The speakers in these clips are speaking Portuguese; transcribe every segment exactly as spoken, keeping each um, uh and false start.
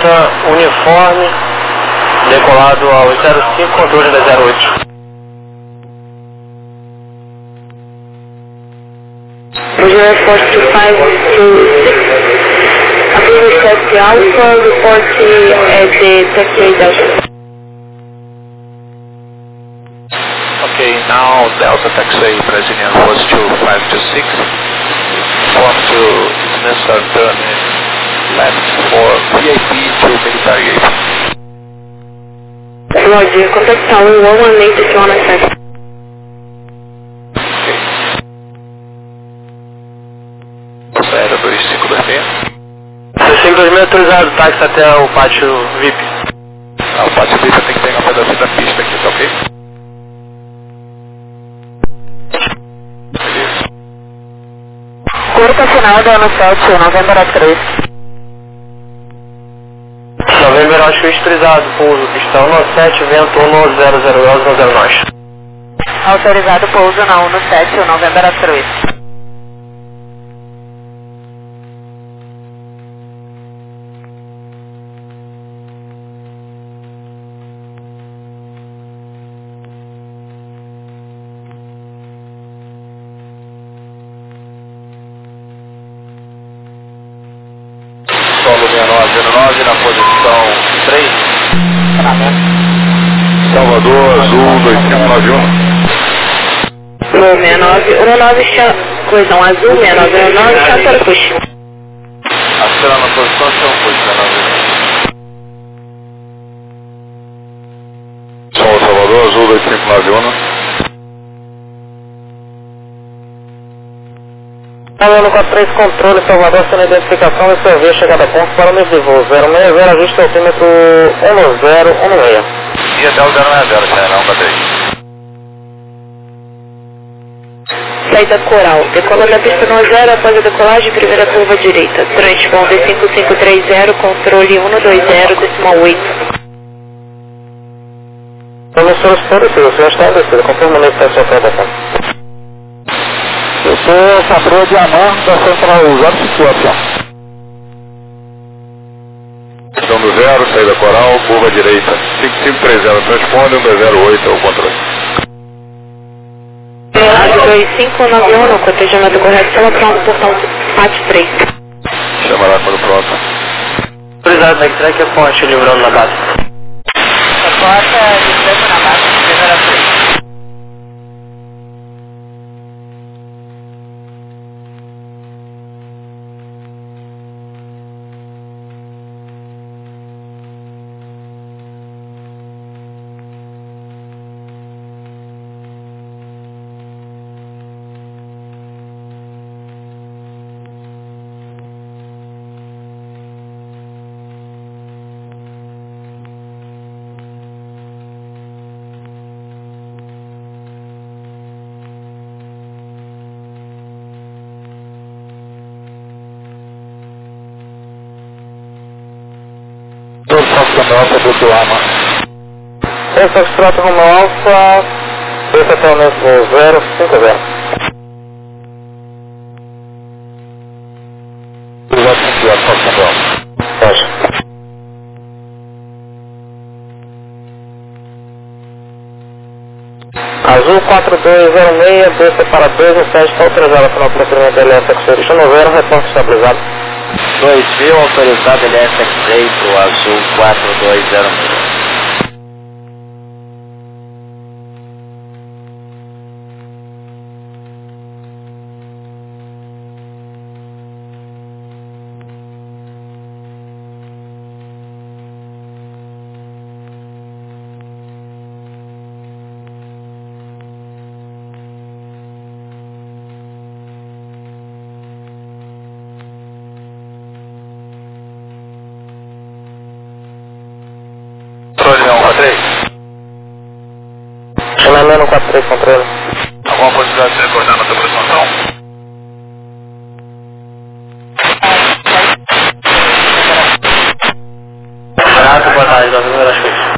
Delta, uniforme, decolado ao zero cinco, controle da zero oito. Roger, four two five two six. Approval Taxi Alpha, report at the taxi dash. Okay, now Delta Taxi Brazilian four two five two six. Form to Mister Turn left for V I P to military aviation. Roger, contact Tower one one eight if you want to check. zero dois cinco dois seis. zero cinco dois seis autorizado, táxi até o pátio V I P. Ah, o pátio V I P tem que pegar um pedaço da pista aqui, tá ok? Beleza. Curta final da ano sete, Novembro três. Novembro autorizado, pouso, pistão um sete, vento um zero zero graus, um zero nós. Autorizado pouso na um sete, Novembro três. Solo seis nove zero nove na posição três. Salvador, Azul dois cinco nove um. Blue seis nove um nove, coisa, um azul seis nove um nove, Chatter Push. Acelera na posição, chão push, seis nove um. Sol Salvador, Azul dois cinco nove um. Ano quatro três, controle, Salvador, sendo identificação da sua via, chegada a ponto para o meu voo, zero seis zero, ajuste altímetro um zero um seis. E até o zero seis zero, Xerão, cadê? Saída Coral, decola da pista no zero, após a decolagem, primeira curva direita. Transpond cinco cinco três zero, controle um dois zero, decimal oito. Vamos solicitar o senhor, o senhor está descido, confirma o está a sua aprovação. Eu sou Sabrou de Anã, da Central zero cinco oito. Questão do zero, saída Coral, curva direita. cinco cinco três zero, transponde, um dois zero oito é o controle. dois cinco nove um, no cotejamento correto, chama pronto, portão Pátio três. Chama lá quando pronto. Autorizado, backtrack é ponte, livrando na base. Porta, livrando na base, primeira três. Todo Foxtrot Alfa, Buto Lama. Esse Foxtrot rumo Alfa, esse até o mesmo zero cinco zero. zero cinco zero, Foxtrot Alfa. Pode. Azul quatro dois zero seis, desça para dois um sete, está autorizado para o procedimento L S X-Ray. Chama zero, reporte estabilizado. dois mil autorizado L S X-Ray pro Azul quatro dois zero seis. Chamamento quatro três, controle. Alguma possibilidade de você acordar na sua aproximação? Barato, boa tarde, nove mil horas feitas.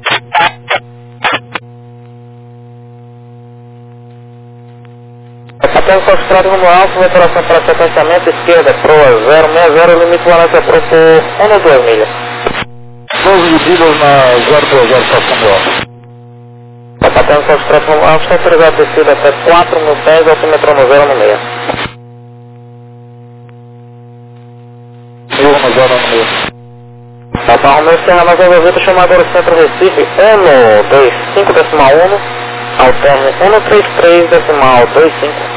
Capitão Foxtrot rumo Alfa, operação para sequenciamento esquerda, proa zero seis zero, limite balança pro por um ou duas milhas. pouso de milhas na zero dois zero Fox Romeo. Sapatando Foxtrot Romeo Alfa, está autorizado a descida até quatro mil pés, altímetro no zero no meio. mil no zero no meio. Papa Romeo Serra mais Rodovita, chama agora o Centro Recife, um dois cinco decimal um, ao término um três três decimal dois cinco.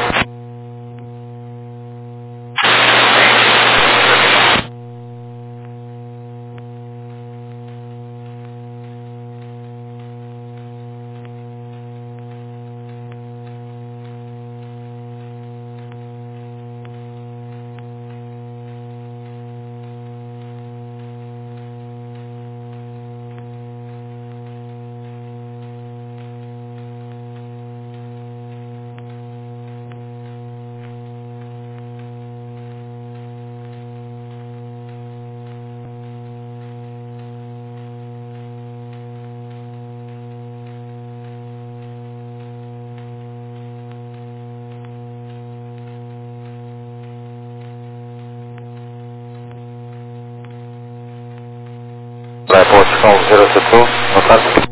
Vai para o zero sete, boa tarde.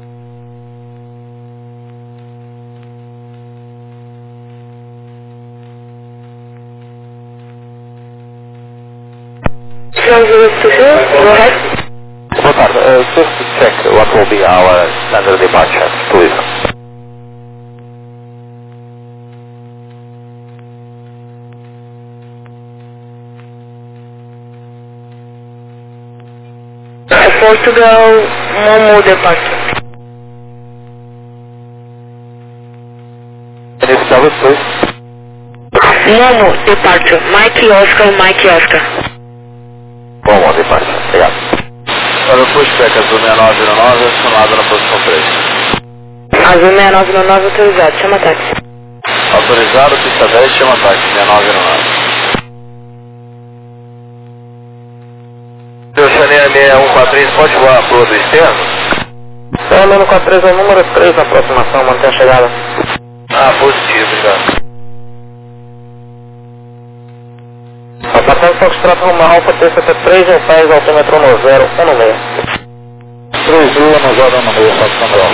Go ahead. Boa tarde, uh, just to check what will be our standard departure, please. Portugal, Momo departure. Can you spell it, please? Momo departure. Mike Oscar, Mike Oscar. Bom, bom departure, obrigado. Para o pushback azul seis nove zero nove, acionado na posição três. Azul seis nove zero nove autorizado, chama táxi. Autorizado, pista dez, chama táxi, seis nove zero nove. Seu Chanel seis um quatro três, pode voar para o outro externo? seis um quatro três é o número três na aproximação, mantém a chegada. Ah, positivo, obrigado. Sapatando Foxtrot Romeo Alfa, desce até três mil pés, altímetro no zero um no meio. três mil no zero no meio Fox Romeo.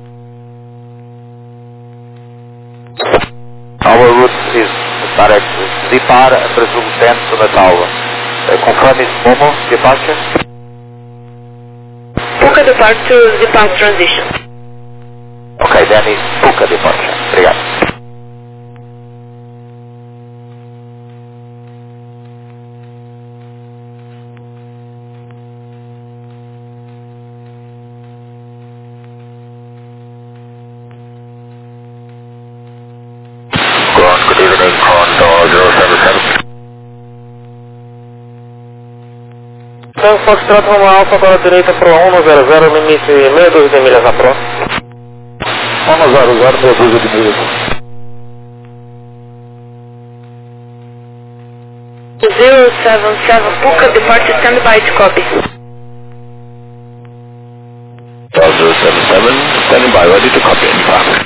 Our route is direct Zipar, Brazil ten to Natal. Uh, confirm is Momo, departure? Puka departure, Zipar transition. Okay, then is Puka departure. Obrigado. Good evening, Condor zero seven seven. Então, Foxtrot Romeo Alfa, agora direita para o um no zero zero, limite meia dúzia de milhas na próxima. um no zero zero, meia dúzia de milhas. zero seven seven, Puka departure, stand by to copy. zero seven seven, standing by, ready to copy. Impact.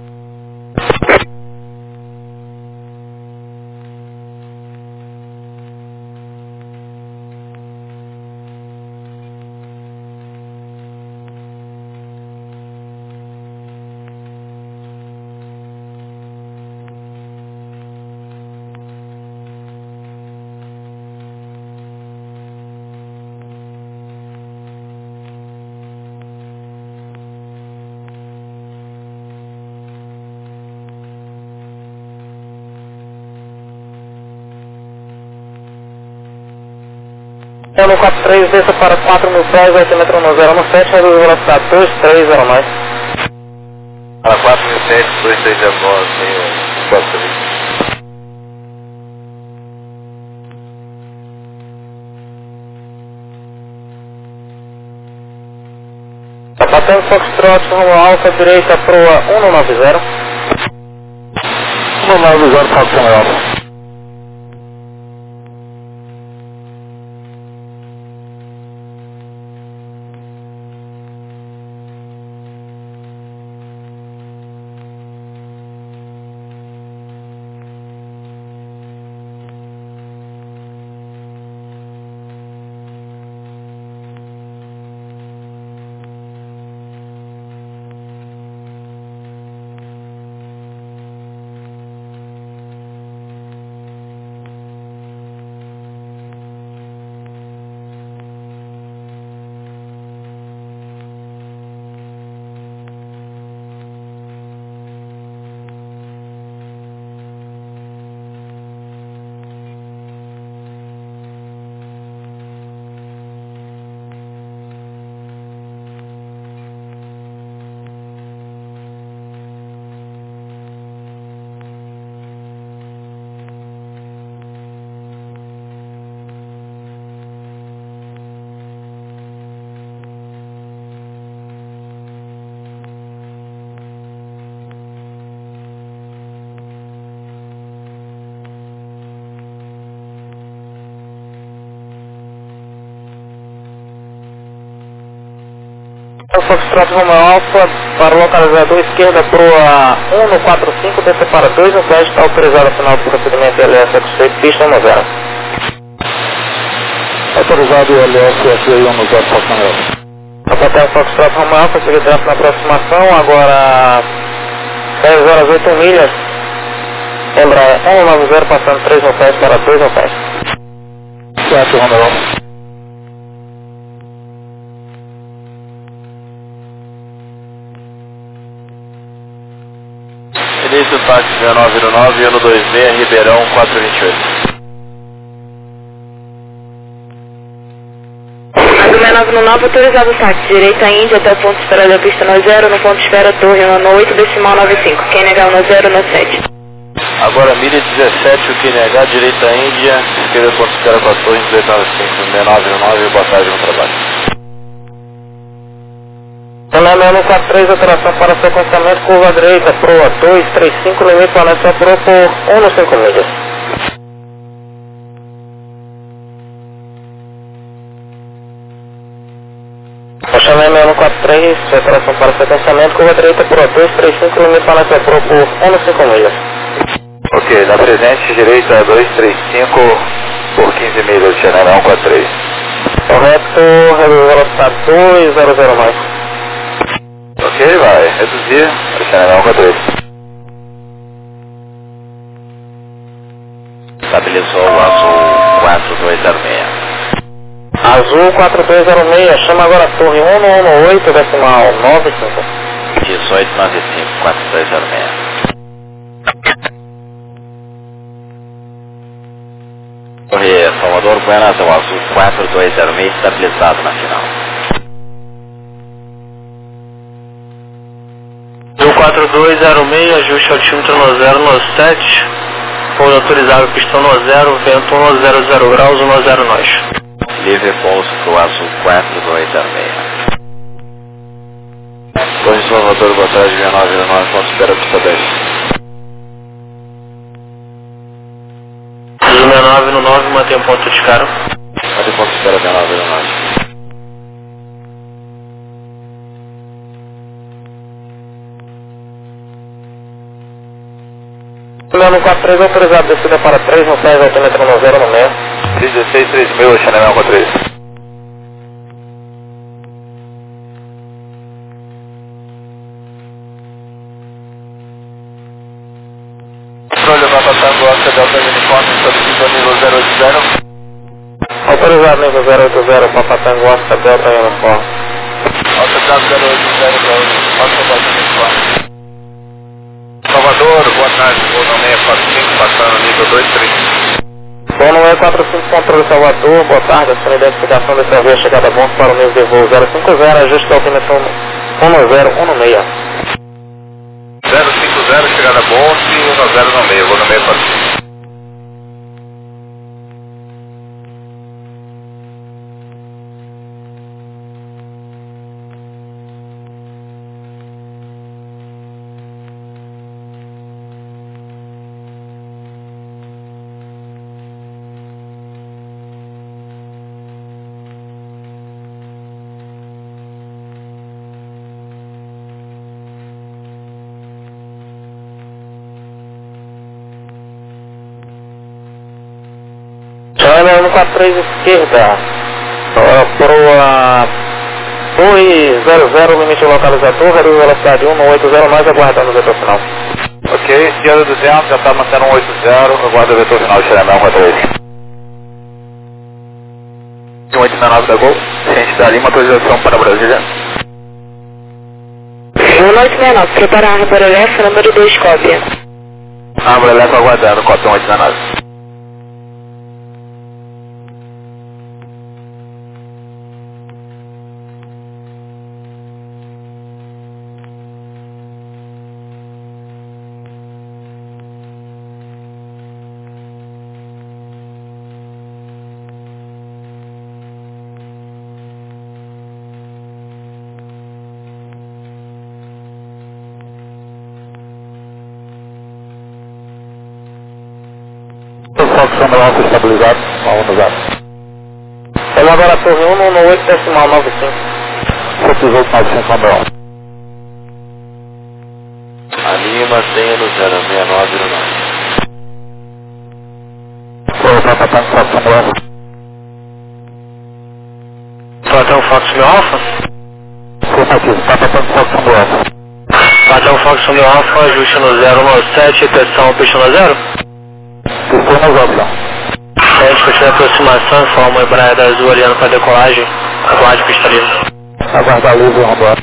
um no quatro três, desça para quatro mil pés, altímetro no zero no sete, reduz a velocidade dois três zero nove. Para quatro mil sete, dois três zero nove, tem quatro mil. Sapatando Foxtrot Romeo Alfa, direita para o um no nove zero. um no nove zero Fox Romeo. Foxtrot Romeo Alfa para o localizador esquerda proa um no quatro cinco, desce para dois no teste, está autorizado a final do procedimento L S X pista no zero. Autorizado o L S F um no zero Foxtrot. Hotel Foxtrot Romeo Alfa, seguir direto na aproximação, agora dez horas oito milhas. Lembra, um nove zero passando três no teste para dois no teste. Certo, Romeo. Início do táxi dezenove zero nove, ano dois seis, Ribeirão quatrocentos e vinte e oito. Azul seis nove nove, autorizado o táxi, direita Índia até o ponto de espera da pista no zero, no ponto de espera Torre no oito, decimal nove cinco, quem negar no zero, no sete. Agora milha dezessete, o que negar, direita Índia, esquerda ponto de espera com a Torre, dezoito nove cinco, seis nove zero nove, boa tarde no trabalho. Lembrando quatro três, alteração para sequenciamento, curva direita, proa dois três cinco, limite planeta pro por um no cinco milhas. Lembrando quatro três, alteração para sequenciamento, curva direita, proa dois três cinco, limite planeta pro por um no cinco milhas. Ok, na presente, direita dois três cinco por quinze milhas, General quatro três. Correto, reduz velocidade dois zero zero mais. Ok, vai reduzir, General quatro três. Estabilizou o azul quatro dois zero seis. Azul quatro dois zero seis, chama agora a torre um no um no oito, decimal nove cinco. dezoito nove cinco, quatro dois zero seis. Torre Salvador Buenas, o azul quatro dois zero seis, estabilizado na final. Azul quatro dois zero seis, ajuste altímetro no zero no sete, pouso autorizado, pistão no zero, vento um zero zero graus, um zero nós. Livre pouso para o azul quatro dois zero seis. Torre Salvador, boa tarde, seis nove zero nove, ponto espera pista dez. Azul seis nove nove, mantém ponto de cara. Mantém ponto de espera, seis nove zero nove. No quatro três, autorizado, descida para três no dez, altímetro no zero no meio. dezesseis três mil, Chanel quatro três. Controle Papa Tango, Oscar Delta Uniforme, solicita nível zero oito zero. Autorizado, nível zero oito zero, Papa Tango, Oscar Delta Uniforme. Oscar Delta zero oito zero, Oscar Delta Uniforme. Salvador, boa tarde, voo no seis quatro cinco, passando nível dois três. Voo no seis quatro cinco, controle Salvador, boa tarde, a identificação dessa via, chegada bom para o nível de voo zero cinco zero, ajuste da altímetro um zero um seis. zero cinco zero, chegada bom, e um zero no meio, vou no seis quatro cinco. Chama quatro três esquerda, proa dois zero zero, limite localizador, reduz velocidade um no oito zero, mais aguardando o vetor final. Ok, esquerda duzentos, já está mantendo um oito zero, aguarda o vetor final de Xeramel quatro três. um oito seis nove da Gol, ciente da Lima, autorização para Brasília. um oito seis nove, preparar para o leste, número dois, cópia. Abra leva aguardando, cópia um oito seis nove. Fox Romeo estabilizado, um no zero. Vamos agora a torre um no oito, decimal nove cinco. sete oito nove cinco Romeu. Ali mantenha no zero seis nove zero nove. Foi Papa Tango Fox Romeu Alfa. Platão Fox Romeo Alfa. Afirmativo, Papa Tango Fox Romeu Alfa. Platão Fox Romeo Alfa, ajuste no zero um sete, pressão peixe no zero. Pistou no zero, não. Sete, continua a aproximação, informa o Embraer da Azul aliando para decolagem. Aguarde pista livre. Aguardar livre, Romeu.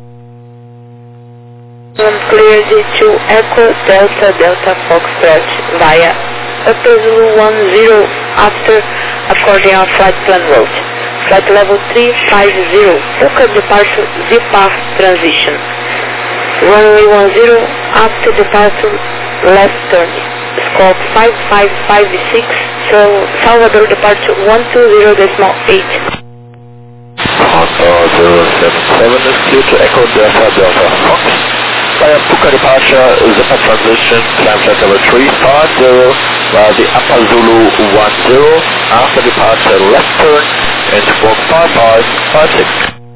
Clear D two Echo Delta Delta Foxtrot via Upper Zulu one zero after according on flight plan route. Flight level three five zero, Puka departure Z-path transition. Runway one zero after departure left turn. Scope five five five six, so Salvador departure one two zero decimal eight. Hotel zero seven seven is clear to Echo Delta Delta Fox. Via Puka departure, Zipper transition, climb flight level three five zero, via the Upper Zulu one zero, after departure left turn, and squawk five five five six.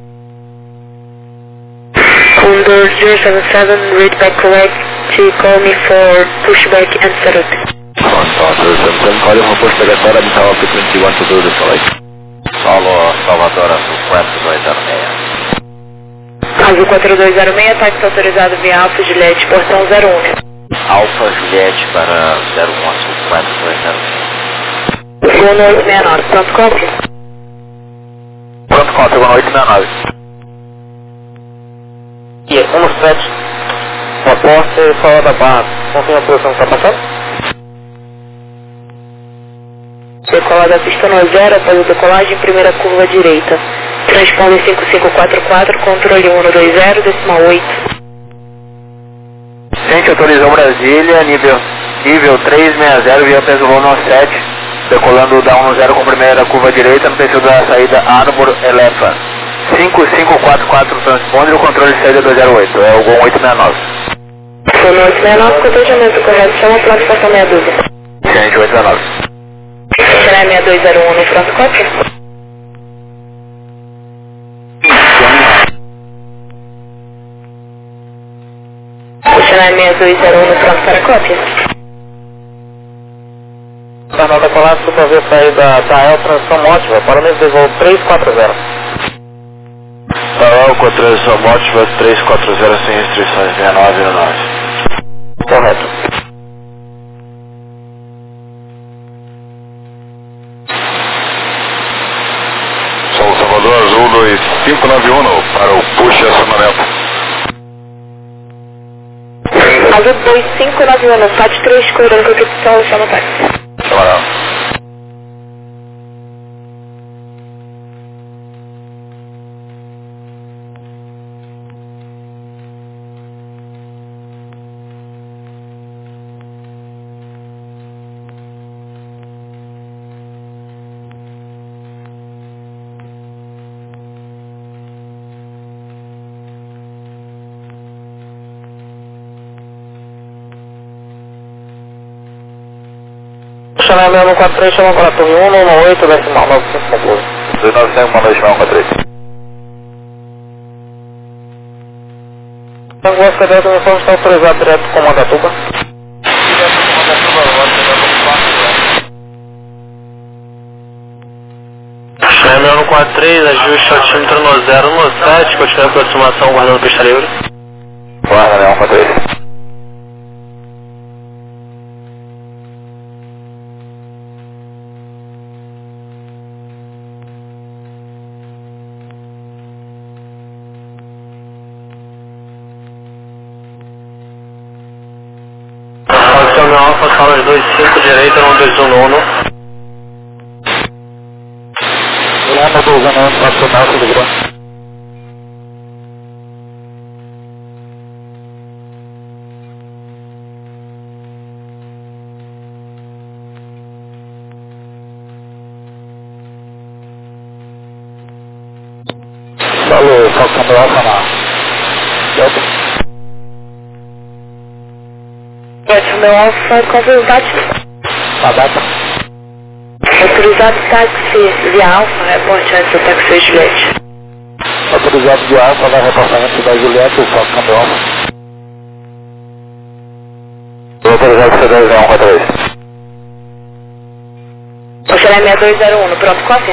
Condor zero seven seven, read back correct to call me for pushback and setup. Condor zero seven seven, calling for pushback and setup, tower frequency one two zero to select. Solo Salvador Azul quatro dois zero seis. Azul quatro dois zero seis, táxi autorizado via Alfa Juliette, portão zero um. Alfa Juliette para zero um Azul quatro dois zero seis. Gol no oito seis nove, pronto copy? Pronto, conta, no oito seis nove. E um sete, reporte fora da barra. Confirma a posição que está passando? Decolada da pista no zero, após a decolagem, primeira curva à direita. Transponder cinco cinco quatro quatro, controle um dois zero, decimal oito. Gente, autorizou Brasília, nível, nível três seis zero, via peso voo no sete, decolando da um zero com primeira curva direita, no perfil da saída Arbor Elephant. cinco cinco quatro quatro transponder, o controle de saída dois zero oito, é o Gol oito seis nove. Gol no oito seis nove, controle correto, chama a plataforma meia dúzia. Gente, oito seis nove. Será seis dois zero um no front copy? Será seis dois zero um no front para cópia? Canal da colada, super ver saída da El, transição mótiva, para o mesmo de voo três quatro zero. Farol com transição mótiva três quatro zero sem restrições seis nove zero nove. Correto. São Salvador Azul dois cinco nove um para o push acionamento. Azul dois cinco nove um, F A T três, coordenando com a capital, chama o táxi. Chama Chanel seis um quatro três, chama para a torre um um oito, decimal nove cinco concluído. dois nove cinco, uma noite, um quatro três. Tango Oscar Delta, o uniforme está autorizado direto do comando Atuba. Chanel seis um quatro três, ajuste altímetro no zero um sete, continua a aproximação, guardando pista livre. Guarda, né, um quatro três. Alfa, sala dois cinco, direita, um dois um nono. Lama dois um nono, nacional, tudo bom? Falou, Fox Romeo Alfa na Delta. Meu Alfa, confirma o táxi. A data? Autorizado táxi via Alfa, reporte antes do táxi Juliette. Autorizado de Alfa, vai reportamento da Juliette, o Fox Câmbio Alfa. Autorizado C dois zero um quatro três. Oxalá seis dois zero um, no pronto, cópia.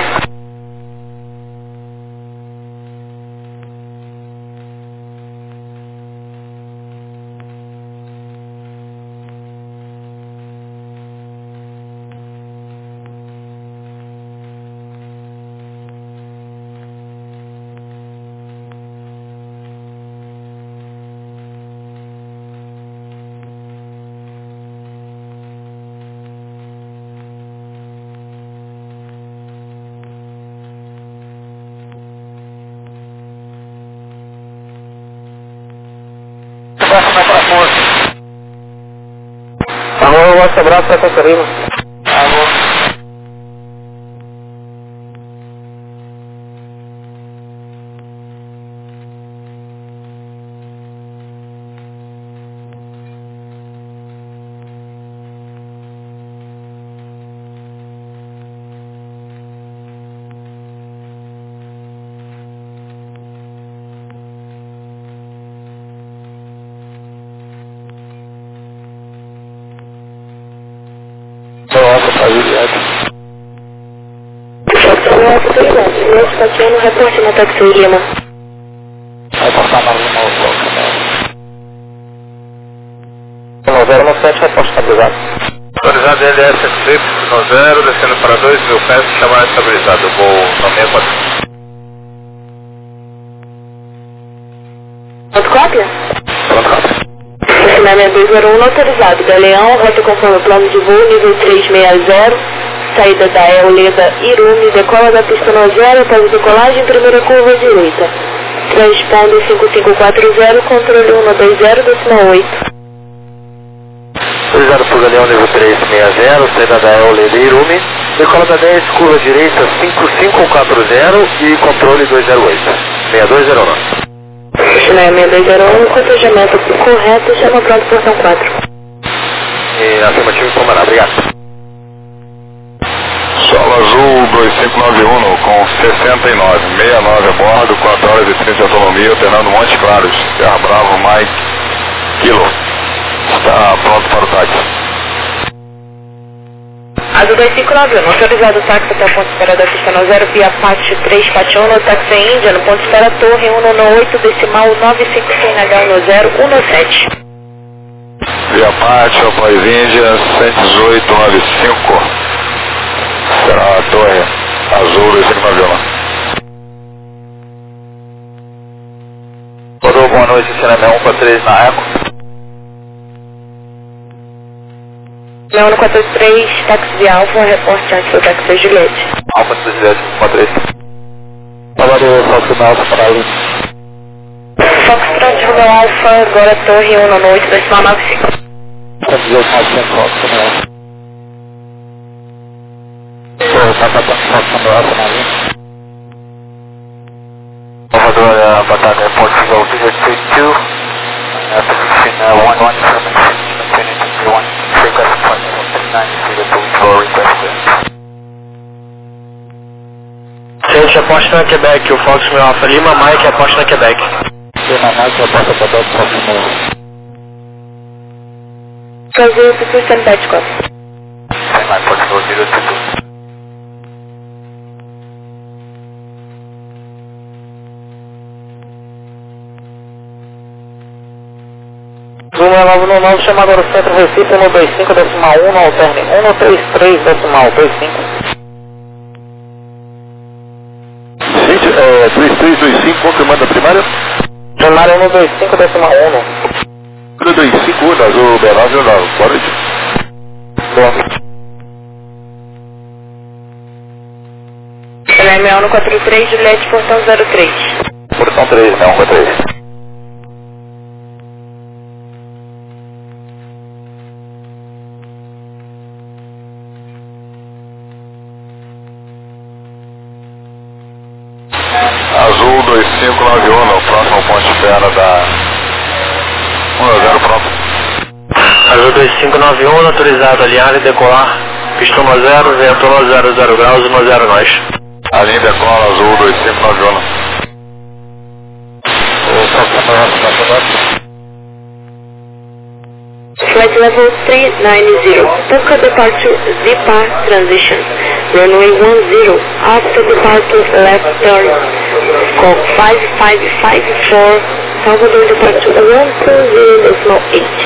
Alô, nosso abraço para Catarina. Alô. Estaciona o reporte na Taxi Lima. Vai passar na Lima ou Fox, né? nove zero um sete, reporte estabilizado. Autorizado L S F C nove zero, descendo para dois mil pés, chamar estabilizado. Vou nove seis quatro. Pronto, cópia? Pronto, cópia. Seis dois zero um, autorizado. Galeão, rota conforme o plano de voo, nível três seis zero. Saída da Eoleda Irumi, decola da pista no zero, após a decolagem, primeira curva direita. Transpondo cinco cinco quatro zero, controle um dois zero, decimal oito. Autorizado por Galeão, nível três seis zero, saída da Eoleda Irumi, decola da dez, curva direita cinco cinco quatro zero e controle dois zero oito. seis dois zero nove. China seis dois zero um, cortejamento correto, chama pronto, portão quatro. E afirmativo informará, obrigado. Solo Azul dois cinco nove um com sessenta e nove, sessenta e nove a bordo, quatro horas e trinta de autonomia, alternando Montes Claros, Terra Bravo, Mike, Kilo. Está pronto para o táxi. Azul dois cinco nove um, autorizado o táxi até o ponto de espera da pista no zero, via Apache três quatro um, no táxi Índia, no ponto de espera Torre um oito, decimal nove cinco seis H um zero um sete. Via Apache, após Índia, cento e dezoito noventa e cinco. Será a Torre Azul dois cinco nove um. Rodou, boa noite, Cena um quatro três na Eco. Leão um quatro três, táxi de Alfa, reporte antes do táxi da Juliette. Alfa três zero quatro três. Trabalho Fox Alfa para ali. Foxtrot Romeo Alfa, agora Torre um oito, decimal nove cinco. cento e dezoito noventa e cinco, Fox Alfa. Está passando Fox Alfa na linha. Salvador, Batata Portugal zero three two, uh, position uh, one one from Infinity three one, request appointment three nine zero two for request. Gente, aposta na Quebec, o Fox Romeo Alfa Lima, Mike aposta na Quebec. Lima Mike aposta para o Fox Romeo. Brasil, Pitu Standby Cop. Semi Portugal zero two two. Zoom nove nove nove, chamada ao centro Recife, um dois cinco, decimal um, alterne um três três, decimal dois cinco. Gente, é três três dois cinco, confirmando a primária? Primária um dois cinco, decimal um. um dois cinco, Azul B nove nove, boa noite. Boa. Leão um quatro três, Juliette, portão zero três. Portão três, não, um quatro três. Azul dois cinco nove um, no próximo ponto de espera da um zero pronto. Azul dois cinco nove um, autorizado alinhar e decolar. Pista um zero, vento zero zero graus, um zero nós. A linha decola Azul dois cinco nove um. Flight level three ninety, Puka departure Z-Par transition, runway one zero, after departure left turn, scope five five five four, Salvador departure one two zero decimal eight.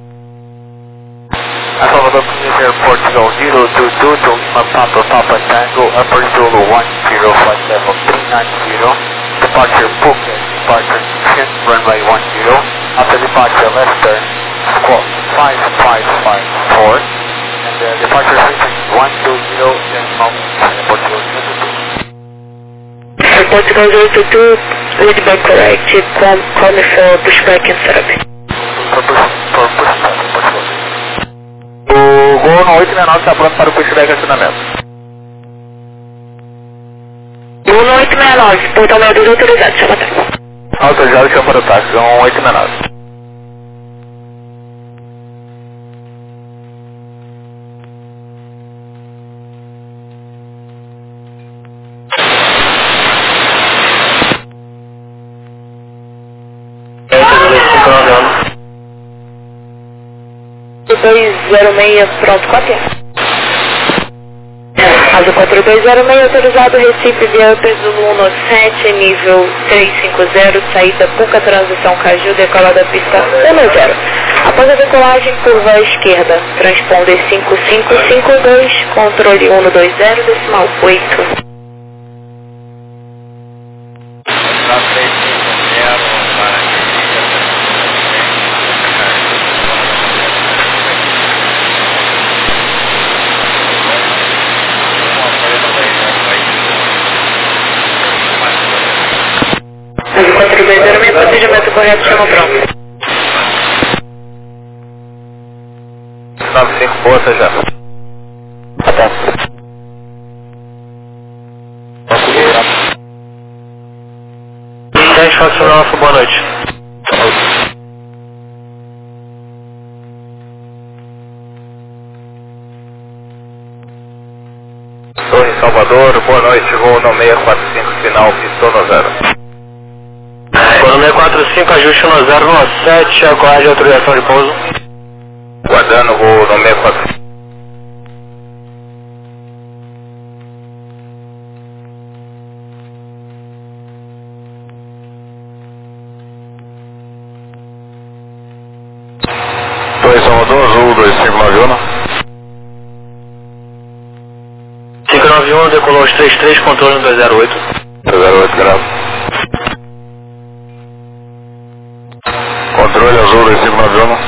Salvador Airport zero zero two two to Papa Papa Tango, upper Zulu one zero, flight level three ninety, departure Puka, departure Chin, runway one zero, after departure left turn, squawk five five five four, and the departure frequency one two zero, decimal, Portugal zero two two. Portugal zero two two, lead back correct, call, call me for pushback and setup. For push, for pushback, Portugal. O Gol no oito sessenta e nove está pronto para o pushback e acionamento. Gol no oito sessenta e nove, portão meio dos autorizados, chama até. Autorizado, chama para o táxi, Gol oito sessenta e nove. dois zero seis, pronto, cópia. Azul quatro dois zero seis, autorizado, Recife, via Zulu um sete, nível trezentos e cinquenta, saída Puca, transição Caju, decolada pista um zero. Após a decolagem, curva à esquerda, transponder cinco cinco cinco dois, controle cento e vinte, decimal oito. quatro dois zero seis, procedimento correto, chama pronto. nove cinco, força já. Até. dez, Foxtrot Alpha, boa noite. Torre Salvador, boa noite, voo no seis quatro cinco, final, pistola zero. Quando seis quatro cinco, ajuste um zero um sete, aguarde a autorização de pouso. Guardando voo no seis quatro cinco. Torre Salvador, Azul dois cinco nove um. cinco nove um, decolou os trinta e três, controle dois zero oito. dois zero oito, grave. Controle Azul dois cinco nove um.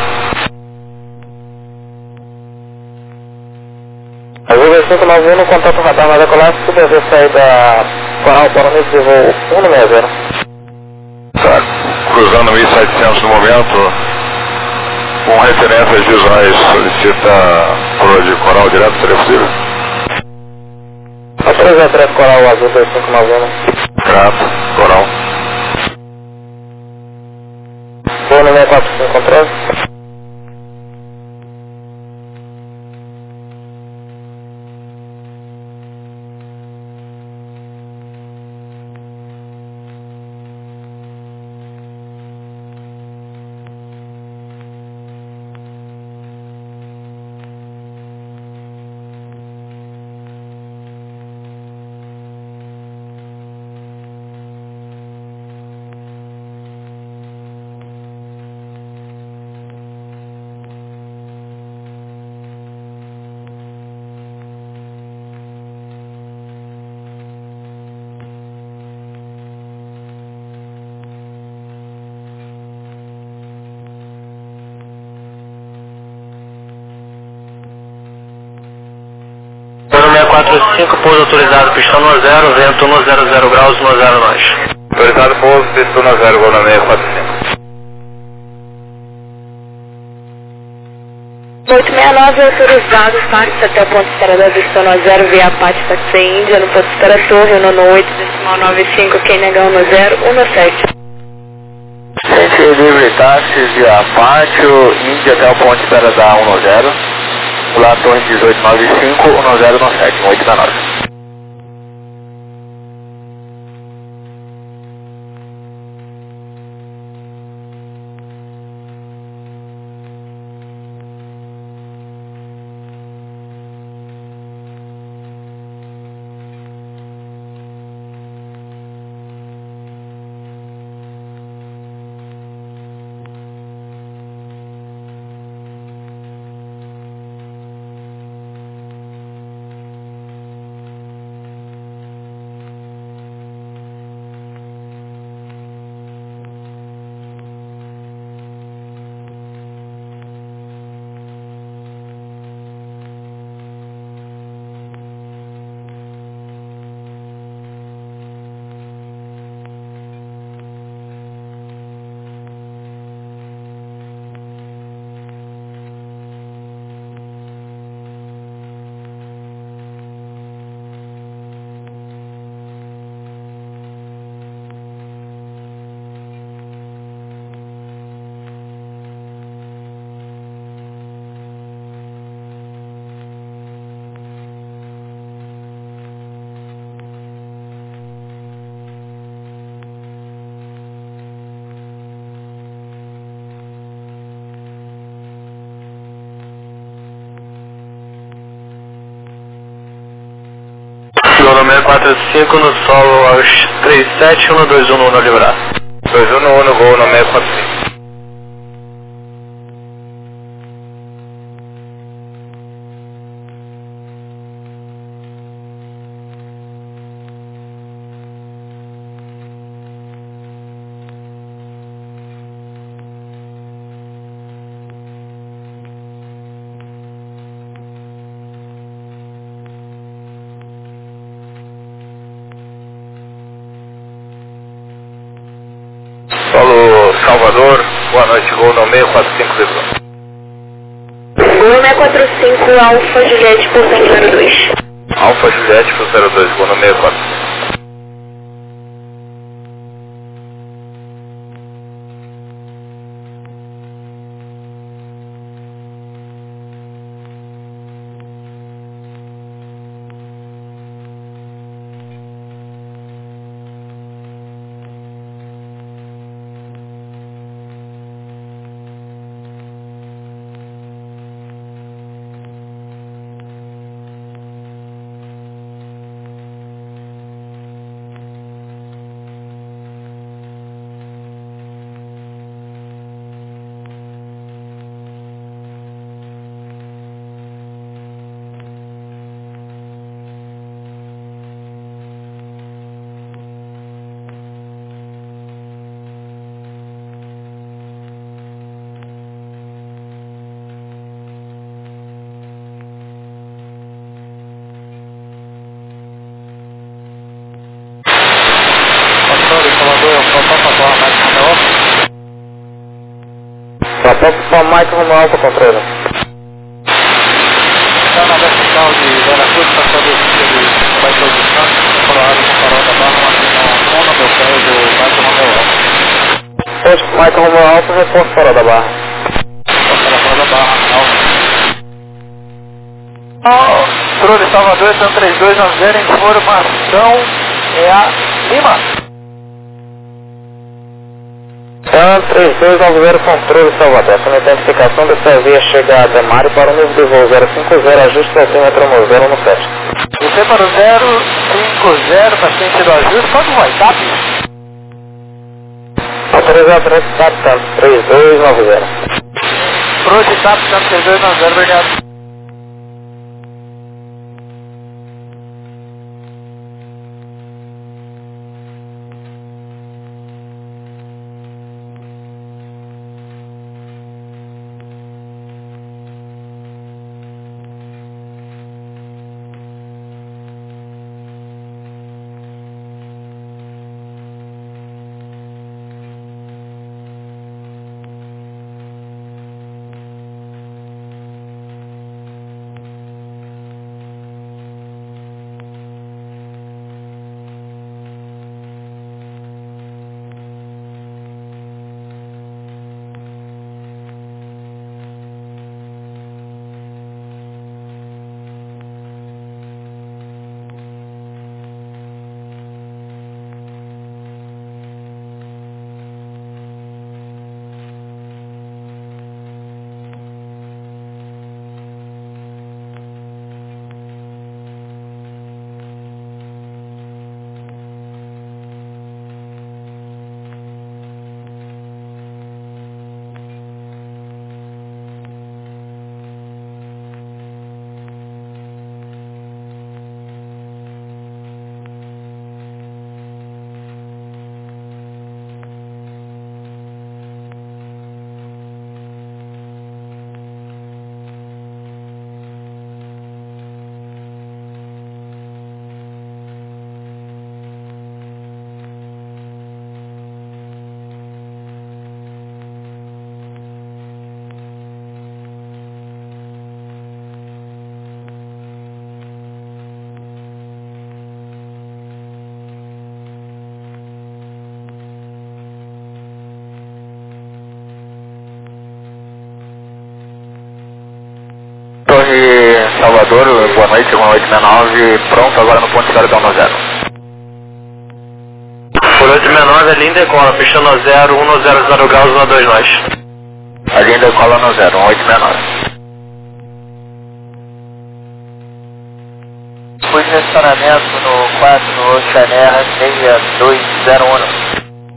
Azul dois cinco nove um, contato radar na decolagem, subir saída Coral para o nível de voo um seis zero. Tá, cruzando mil e setecentos no momento, com referências visuais, solicita coroa de Coral direto, seria possível? A três zero três Coral, Azul dois cinco nove um. Grato, Coral. Voo no seis quatro cinco, controle. seis quatro cinco, pouso autorizado, pistão no zero, vento um zero zero graus, um zero nós. Autorizado pouso, pistão no zero, voo no seis quatro cinco. oito seis nove, autorizado, táxi até o ponto de espera da pistão no zero, via Apache Taxi Índia, no ponto de espera Torre, no oito, decimal nove cinco, quem negar um zero, um sete. Sente livre táxi via Apache, Índia até o ponto de espera da um zero. Lá Torre dezoito nove cinco, um zero um sete, oito nove. quatro cinco no solo aos três sete um dois um no livrar. dois um um, voo no seis quatro cinco. Solo Salvador, boa noite, voo no seis quatro cinco zero. Gol seis quatro cinco, Alfa Juliette por zero dois. Alfa Juliette por zero dois, voo no seis quatro cinco. Papo Mike Romeo Alfa, controle. Está na vertical de Veracruz, para saber se ele vai posicionar, coroado com farol da barra, aqui na zona do pé do Mike Romeo Alfa. Posto Mike Romeo Alfa, reforço fora da barra. Fora da barra, Alfa. Controle Salvador, são três dois a zero, informação é a Lima. Então, três dois nove zero, controle Salvador. Essa identificação dessa via chega a Demário para o nível de voo zero cinco zero, ajuste altímetro no zero no sete. Você para o zero cinco zero, paciente do ajuste, quanto vai, tá? Autorizado três sete três dois nove zero. Projetado três dois nove zero, obrigado. Torre Salvador, boa noite, uma oito seis nove, pronto agora no ponto de carga um zero. Por oito seis nove, a linha decola, pista no zero, um zero zero graus, um dois nós. A linha decola no zero, um oito seis nove. Posicionamento no quatro no Oceaner seis dois zero um.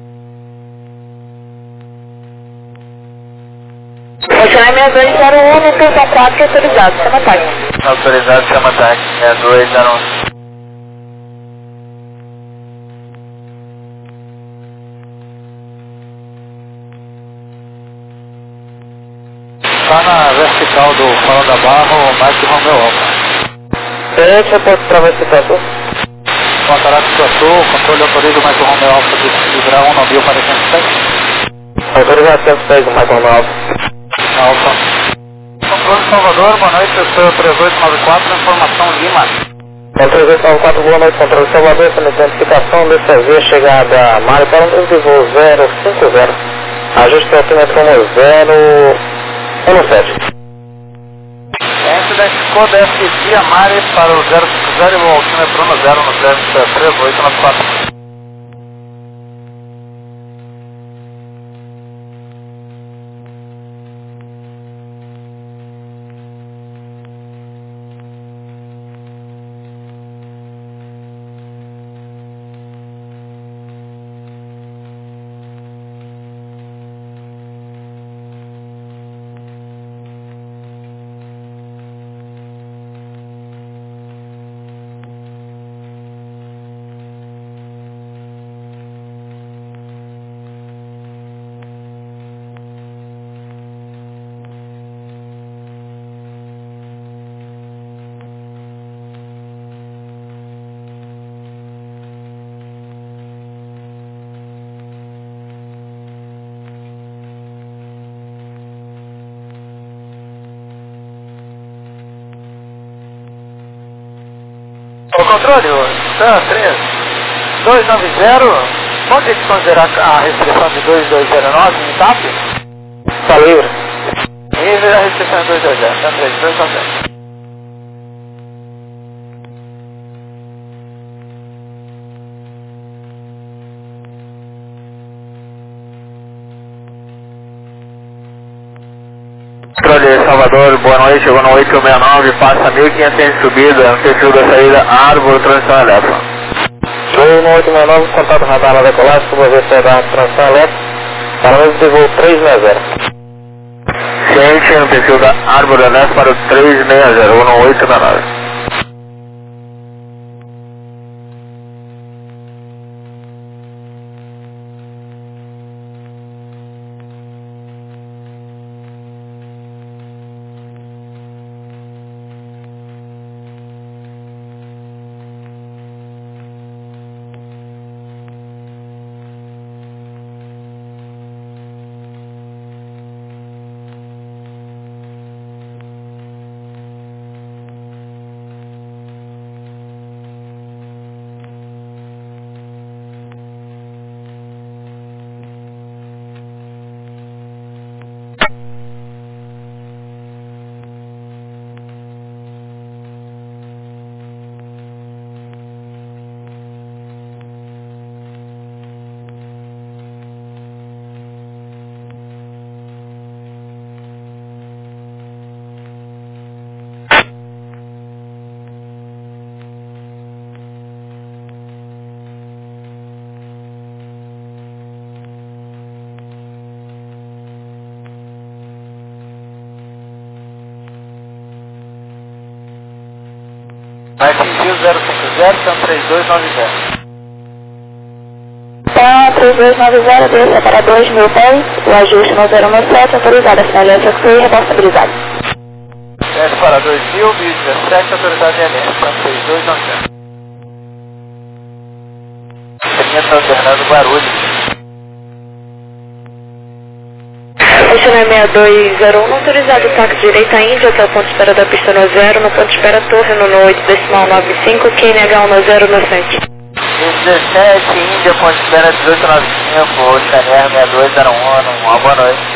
Oceaner seis dois zero um, intenção quatro, autorizado, chama ataque. Autorizado, chama ataque, seis dois zero um. Está na vertical do Fala da Barra, o Mike Romeo Alfa. Tenente, reporte para vertical sul. Contarato do Sul, controle autoriza o Mike Romeo Alfa de livrar um navio para cento e seis. Autorizado cento e seis do Michael Alfa. Alfa. Controle Salvador, boa noite, eu sou o três oito nove quatro, informação Lima. três oito nove quatro, boa noite, controle Salvador, com identificação desse avião chegada a Mário para o número de voo zero cinco zero. Ajuste o altímetro como zero um sete. Incidente Code F D Amari para o zero cinco zero e o altímetro no zero no três oito nove quatro. O controle, o Sam três dois nove zero, pode considerar a restrição de dois dois zero nove em T A P? Está livre. Livre a restrição de dois dois zero, Sam três dois nove zero. Controle Salvador, boa noite, chegou no oito seis nove, passa mil e quinhentos de subida, no perfil da saída Árvore, transição elétrica. Voo no oito seis nove, contato radar na decolagem, suba V C da transição elétrica, para o número de voo três seis zero. Ciente no perfil da Árvore elétrica para o três seis zero, voo no oito seis nove. Atingiu zero cinco zero, Sam três dois nove zero. Sam três dois nove zero, desça para dois mil pés, o ajuste no zero um sete, autorizado, assinalência F C I, responsabilidade. Desce para dois mil, mil e dezessete, autorizado de alência, Sam três dois nove zero. Linha São Fernando, Guarulhos. Oceaner seis dois zero um, autorizado táxi direita Índia até o ponto de espera da pista no zero, no ponto de espera Torre no oito decimal nove cinco, Q N H um no zero no centro. dezessete, Índia, ponto de espera dezoito nove cinco, Oceaner seis dois zero um, uma boa noite.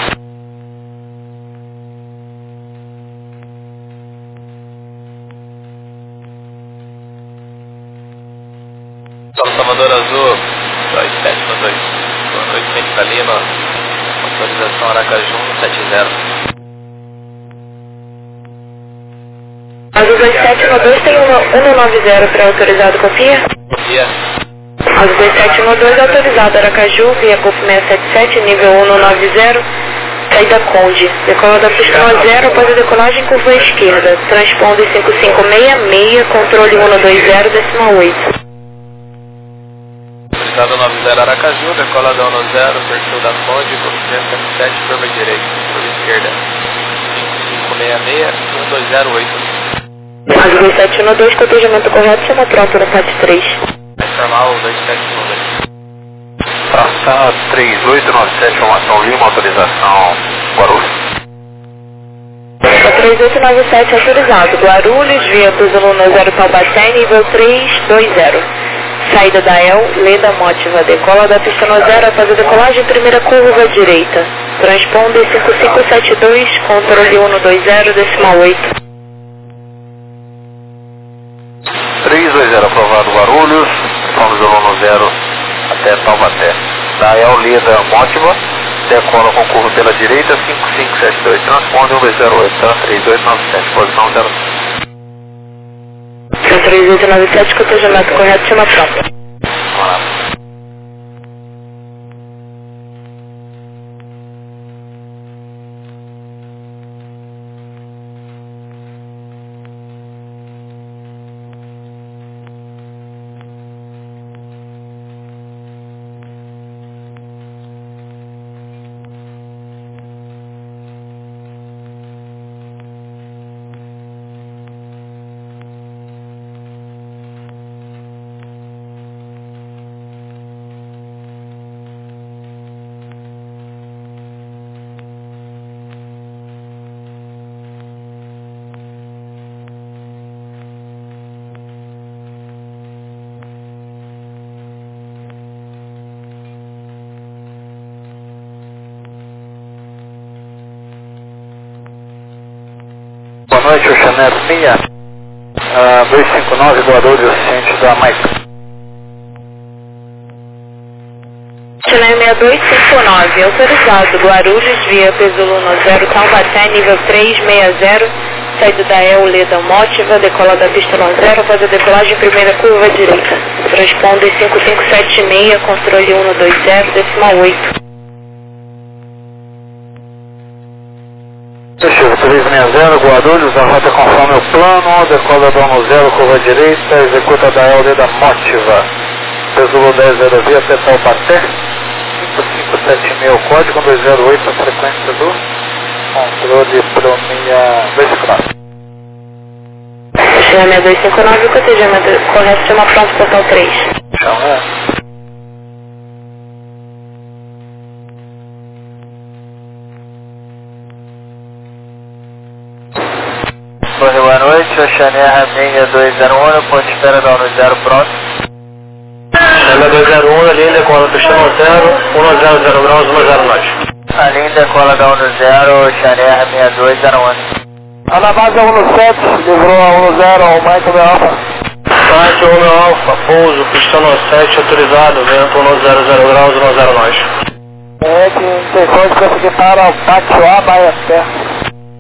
Salvador Azul, dois sete dois. Boa noite, Médica Lima. Autorização Aracaju sete zero. Azul dois sete um dois tem um nove zero para autorizado, copia? Copia. Azul dois sete um dois autorizado, Aracaju, via Golf seiscentos e setenta e sete, nível um nove zero, saída Conde. Decola da pista zero após a decolagem, curva esquerda. Transponder cinco cinco seis seis, controle um dois zero, decimal oito. Autorizado nove zero Aracaju, decola da um zero, perfil da Conde, Golf seiscentos e setenta e sete, curva direita, curva esquerda. cinco cinco seis seis, um dois zero oito. Azul dois sete um dois, cotejamento correto, chama pronto no P A T três. Informal dois sete um dois. Tração três oito nove sete, formação Lima, autorização Guarulhos. três oito nove sete autorizado, Guarulhos, via Tuzulu zero Taubaté, nível três dois zero. Saída da El, Leda Mótiva, decola da pista no zero após a decolagem, primeira curva direita. Transponder cinco cinco sete dois, controle um dois zero, decimal oito. três dois zero aprovado Guarulhos, vamos do um zero até Taubaté. Da El Leda Mótiva, decola com curva pela direita, cinco cinco sete dois, transponde um dois zero oito, tá? três oito nove sete, posição zero. três oito nove sete, cotejamento correto, chama pronto. Vamos lá. Boa noite, Oceanet seis, uh, dois cinco nove, Guarulhos, ciente da Maica. Oceanet seis dois cinco nove, autorizado, Guarulhos, via Pesulo zero Taubaté, nível três seis zero, saída da El Leda Mótiva, decola da pista no zero após a decolagem, primeira curva direita. Transponder cinco cinco sete seis, controle um dois zero, decimal oito. Positivo, três seis zero, Guarulhos, a rota conforme o plano, decola da um zero, curva direita, executa da El Leda Mótiva. Pesulo dez zero via até Taubaté, cinco cinco sete seis o código, um dois zero oito a frequência do controle Prominha dois cinco nove. Oceanet seis dois cinco nove, cotejamento correto, chama pronto, portal três. Chama é. Boa noite, Oceanet seis dois zero um, ponto espera da um zero próximo. Oceanet dois zero um, linha decola pista no zero, um zero zero graus, um zero norte. A linha decola da um zero, Oceanet seis dois zero um. A na base um sete, livrou a um zero ao Michael de Alfa. Site um Alfa, pouso, pista no sete, autorizado, vento um zero zero graus, um zero norte. É, que intenções de conseguir para o pátio A, Baia Terra.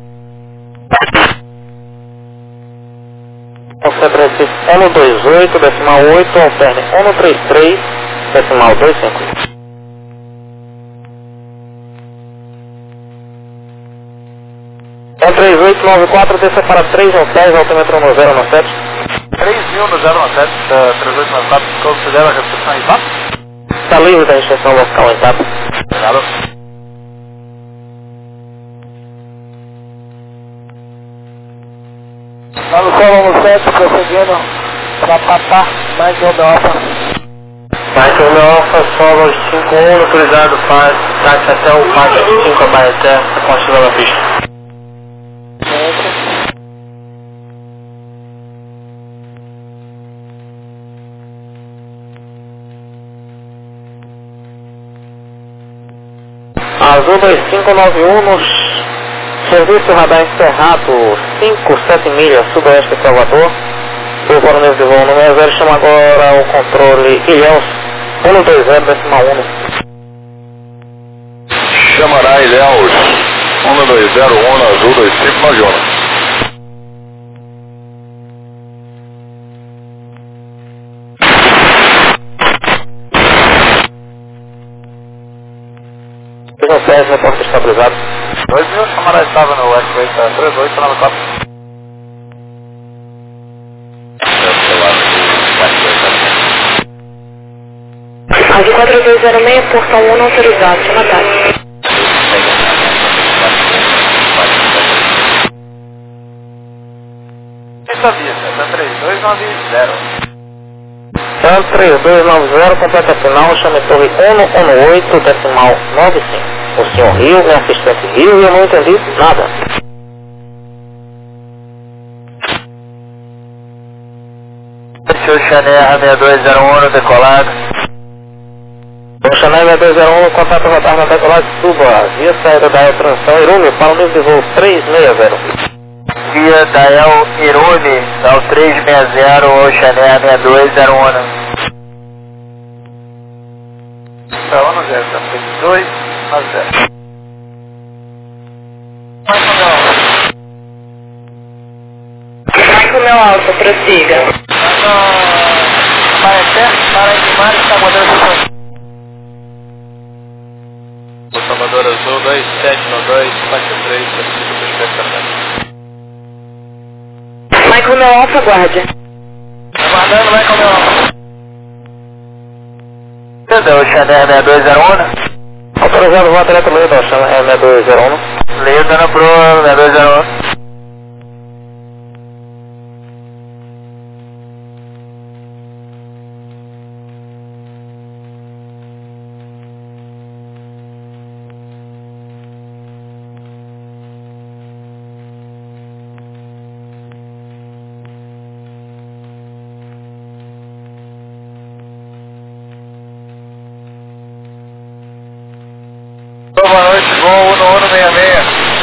Concentração um dois oito, decimal oito, alterne um três três, decimal dois cinco. um três oito nove quatro, desça para três um dez, altímetro um zero um sete. três mil no zero um sete, três oito nove quatro, considera a recepção exata? Está livre da injeção local exata. Obrigado. Lá no solo um sete, prosseguindo para Patá, mais um da Alfa. Mais um Alfa, solo cinco um, autorizado, faz táxi até o pátio cinco a Baeté, construindo a pista. Azul dois cinco nove um, nos serviço radar encerrado, cinco sete milhas, sudoeste de Salvador. O coronel de voo número zero chama agora o controle Ilhéus, um dois zero, decimal um. Chamará Ilhéus, um dois zero um, Azul dois cinco nove um. um sete, reporte estabilizado. dois mil, camarada estava no Westway, tá? três oito, nove quatro. Azul quatro dois zero seis, portão um não autorizado, chama tarde. Sabia, tá três dois nove zero. Sam três dois nove zero, completa final, chame torre um um oito, decimal nove cinco. O senhor Rio, minha assistente Rio, e eu não entendi nada. Senhor Chanel seis dois zero um, decolado. O Chanel seis dois zero um, contato radar na decolagem, suba, via saída da transição Irune, para o nível de voo três seis zero. Via Dael Irune, Dal três seis zero, o Chanel seis dois zero um. Tá, um zero, tá três dois nove zero. Vai com o meu alfa, prossiga. Para perto, para Edmar, está mandando o Salvador Azul dois sete nove dois, faixa três, participa do espectramento. Vai com o meu alfa, guarde. Aguardando, vai com o meu alfa. Entendeu, Chanel seis dois zero um? Autorizado, voa direto meio da Chanel seis dois zero um. Leia pro seis dois zero um. Boa noite, voo um um seis seis.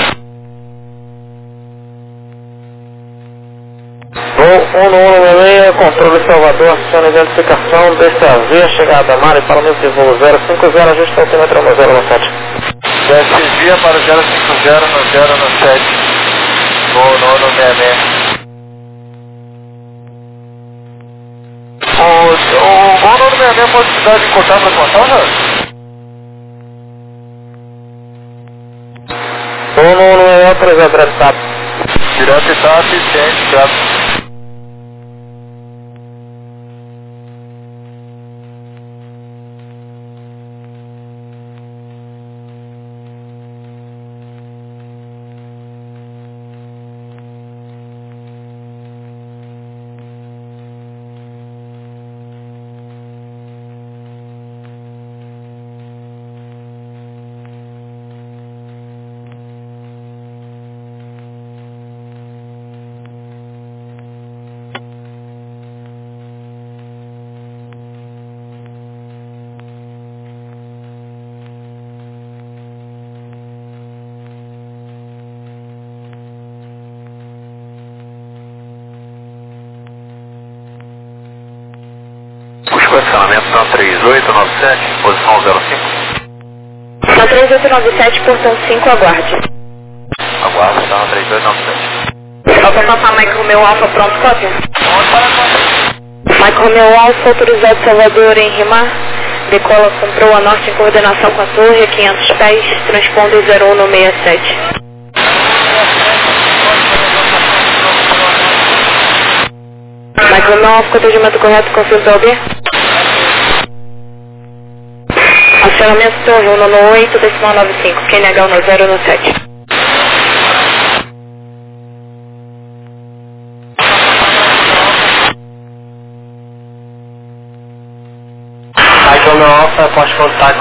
Voo um um seis seis, controle Salvador, aciona identificação, desta via, chegada a Mari, para o nível de voo zero cinco zero, ajuste altímetro no zero um sete. Desvia para o zero cinco zero no zero um sete. Voo um um seis seis. O voo um um seis seis pode precisar de cortar para contar, não? um um seis seis, autorizado direto TAP. Direto TAP, ciente, grato. Posicionamento na três oito nove sete, posição zero cinco. Na três oito nove sete, portão cinco, aguarde. Aguardo, está na três oito nove sete. Alfa Papa, Mike Romeo Alfa, pronto, cópia. Mike Romeo Alfa, autorizado Salvador em Rimar. Decola com proa norte em coordenação com a torre, a quinhentos pés, transpondo zero um seis sete. Mike Romeo Alfa, contegimento correto, confirma o B. Acionamento torre um um oito, decimal nove cinco, Q N H um zero um sete. Mike Romeo Alfa, poste contato.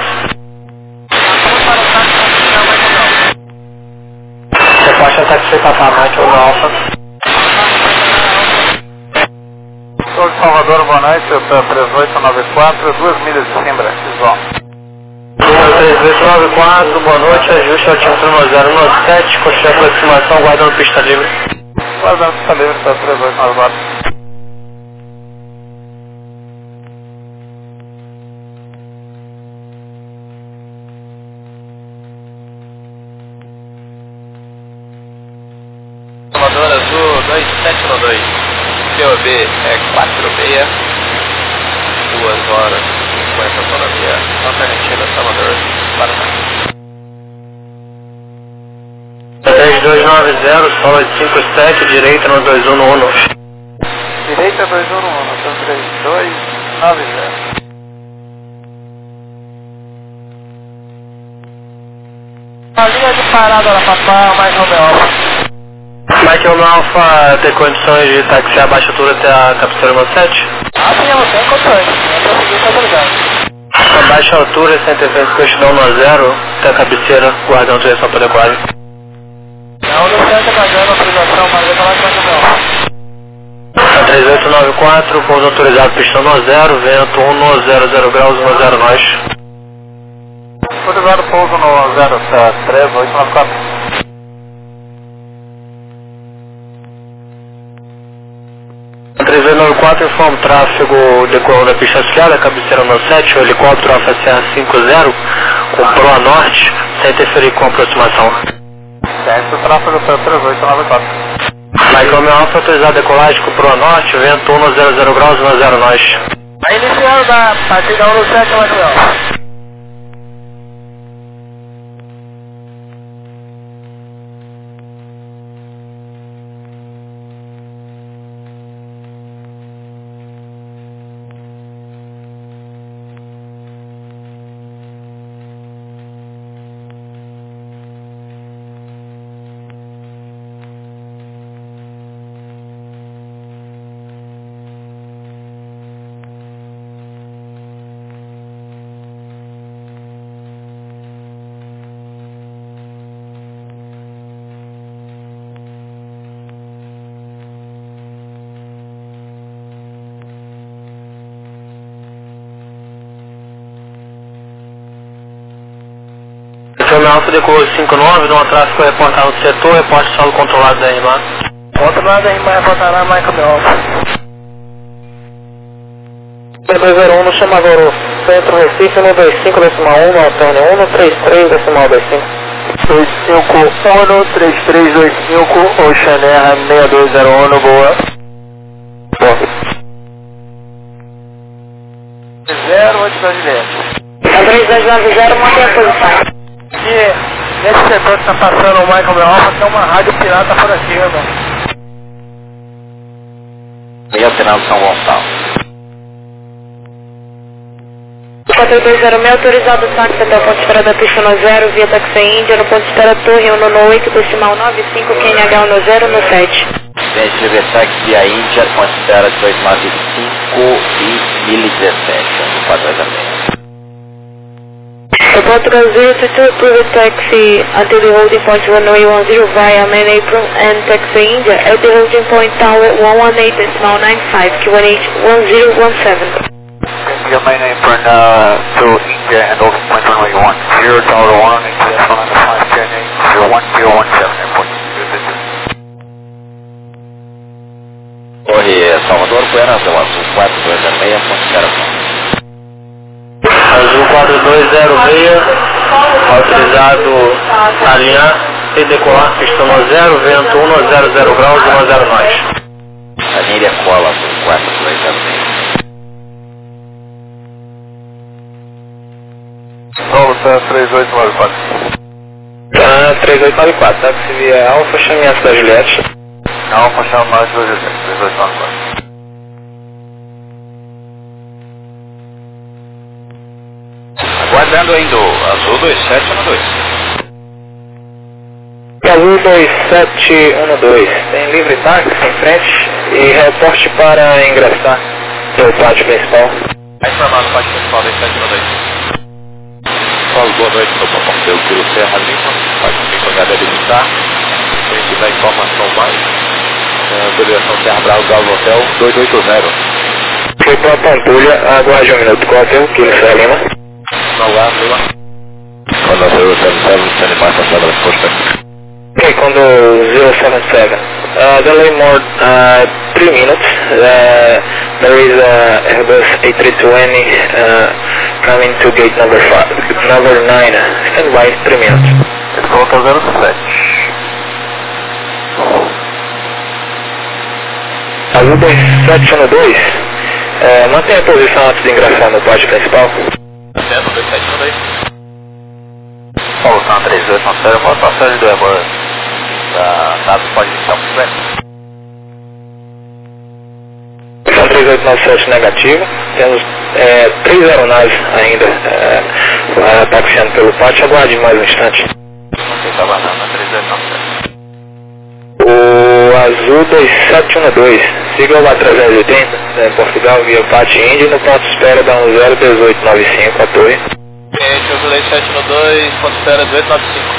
Reposte o táxi para Mike Romeo Alfa. Sou de Salvador, boa noite, eu estou três oito nove quatro, duas milhas de Simbra, visual. três oito nove quatro, boa noite, ajuste altímetro no zero um sete, continue a aproximação, guardando pista livre. Guardando pista livre, está três oito nove quatro. Salvador Azul dois sete nove dois, P O B é quatro seis, duas horas, cinquenta autonomia, Santa Argentina, Salvador, Paraná. dois nove zero, sola de cinco sete, direita no dois um um. Direita dois um um, então três dois nove zero. A linha de parada na Papá, mais Romeo Alfa. Mike Romeo Alfa tem condições de taxiar a baixa altura até a cabeceira no sete? Ah, sim, eu tenho condições. Eu consegui estabilizar. A baixa altura, sem interferência coxidão no zero, até a cabeceira, guardando autorização para decolar. Não, no centro da grana, autorização, mas eu falar com o A três oito nove quatro, pouso autorizado, pistão no zero, vento um no zero zero graus, um zero nós. Autorizado pouso no zero sete três oito nove quatro. três oito nove quatro, informa tráfego decolando da pista auxiliar, cabeceira no sete, o helicóptero Alfa Serra cinco zero, com proa norte, sem interferir com aproximação. Certo, tráfego três oito nove quatro. Mike Romeo Alfa, autorizado decolagem com proa norte, vento um no zero zero graus, um zero nós. A inicial da partida um no sete, Mike Romeo Alfa. Romeo Alfa decolou cinco nove, dá um tráfego reportado no setor, reporte solo controlado da R M A. Controlado da R M A, reportará Mike Romeo Alfa. P dois zero um no Chamagoro, Centro Recife, um dois cinco decimal um, Alterne um três três decimal dois cinco. dois cinco um três três dois cinco, Oceanerra seis dois zero um, boa. Boa. zero oito dois Juliette. A três dois nove zero, mantém a posição. Aqui, nesse setor que está passando o Mike Romeo Alfa, tem uma rádio pirata por aqui, irmão. E o final de São Gonçalo. quatro dois zero seis, autorizado o táxi até o ponto de espera da pista no zero, via táxi Índia, no ponto de espera Torre um no oito, decimal nove cinco, Q N H um no zero no sete. Vende V táxi via Índia, ponto de espera dois nove cinco e mil e dezessete, quatro dois zero. Report zero two two, private taxi until the holding point runway one zero via main apron and taxi India at the holding point tower one one eight decimal nine five, Q N H one zero one seven. Your main apron uh, to India and open point runway one zero, tower one, and decimal nine five, Q N H zero one zero one seven, airport. Corre Salvador, Buenas, Azul quatro dois zero seis, ponto de espera. Azul quatro dois zero seis, autorizado alinhar e decolar, pistão no zero, vento um no zero zero graus, um zero nós. A linha cola Azul quatro dois zero seis. Volta três oito nove quatro. Tá, três oito nove quatro, táxi via Alfa, chame essa da Juliette. Alfa, chama mais dois Juliette, três oito nove quatro. Aguardando ainda o Azul dois sete um dois. Azul dois sete um dois, tem livre táxi em frente e reporte para ingressar no pátio principal. Vai informar no pátio principal dois sete um dois. Paulo, boa noite, estou para o seu Quilo Serra Lima, pode me encontrar deve estar. Se tiver informação mais, autorização Serra Bravo Galo Hotel dois oito zero. Foi para a Pampulha, aguarde um minuto com o hotel, Quilo Serra Lima. No lugar, Lima. Quando a zero sete sete, send by for seven resposta. Okay, Condo zero seven seven. Uh, delay more uh, three minutes. Uh, there is uh, Airbus A three twenty uh, coming to gate number five, number nine. Stand by three minutes. Volta zero sete. Azul dois sete um dois. Uh, mantenha a posição antes de ingressar no pátio principal. Certo, dois sete um dois. Volta três oito nove zero, boa passagem do Airbus Uh, dados pode iniciar o frequência. três oito nove sete negativo, temos é, três aeronaves ainda é, taxiando pelo pátio, aguarde mais um instante. Ok, está aguardando na três oito nove sete. O azul dois sete um dois, siga o A trezentos e oitenta, né, em Portugal, via Pátio Índia, no ponto de espera da um zero um oito nove cinco, a torre. Cliente, azul dois sete um dois, ponto de espera dezoito nove cinco.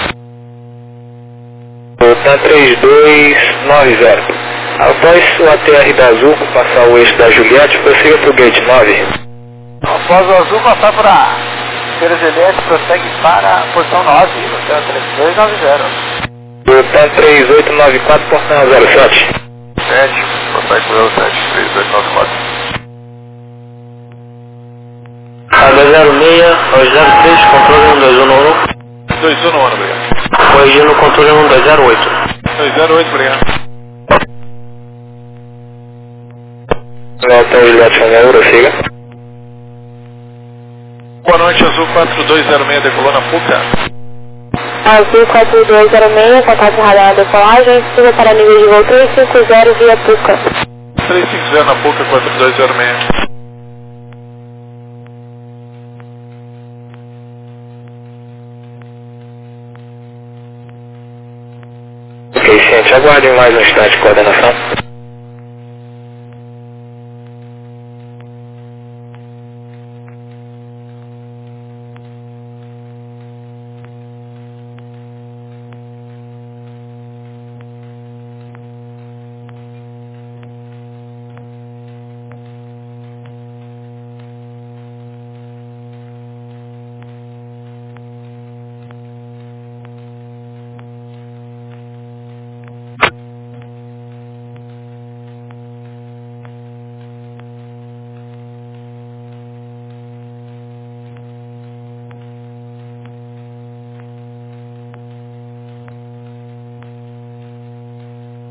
O T A M três dois nove zero. Após o A T R da Azul passar o eixo da Juliette, prossiga para o Gate nove. Após o azul passar para Peira Juliette, prossegue para a posição nove, hotel três dois nove zero. O T A M três oito nove quatro, portão zero sete. sete, prospecto zero sete, três oito nove quatro. A zero seis ao zero três, controle um dois um um. dois um um, obrigado. Corrigindo o controle um dois zero oito. dois zero oito, obrigado. Hotel Juliette Romero, prossiga. Boa noite, azul quatro dois zero seis, decolou na Puca. Azul quatro dois zero seis, contato radar da decolagem, suba para nível de voo três cinco zero via Puca. três cinco zero na Puca, quatro dois zero seis. Ok, ciente, aguarde mais um instante de coordenação.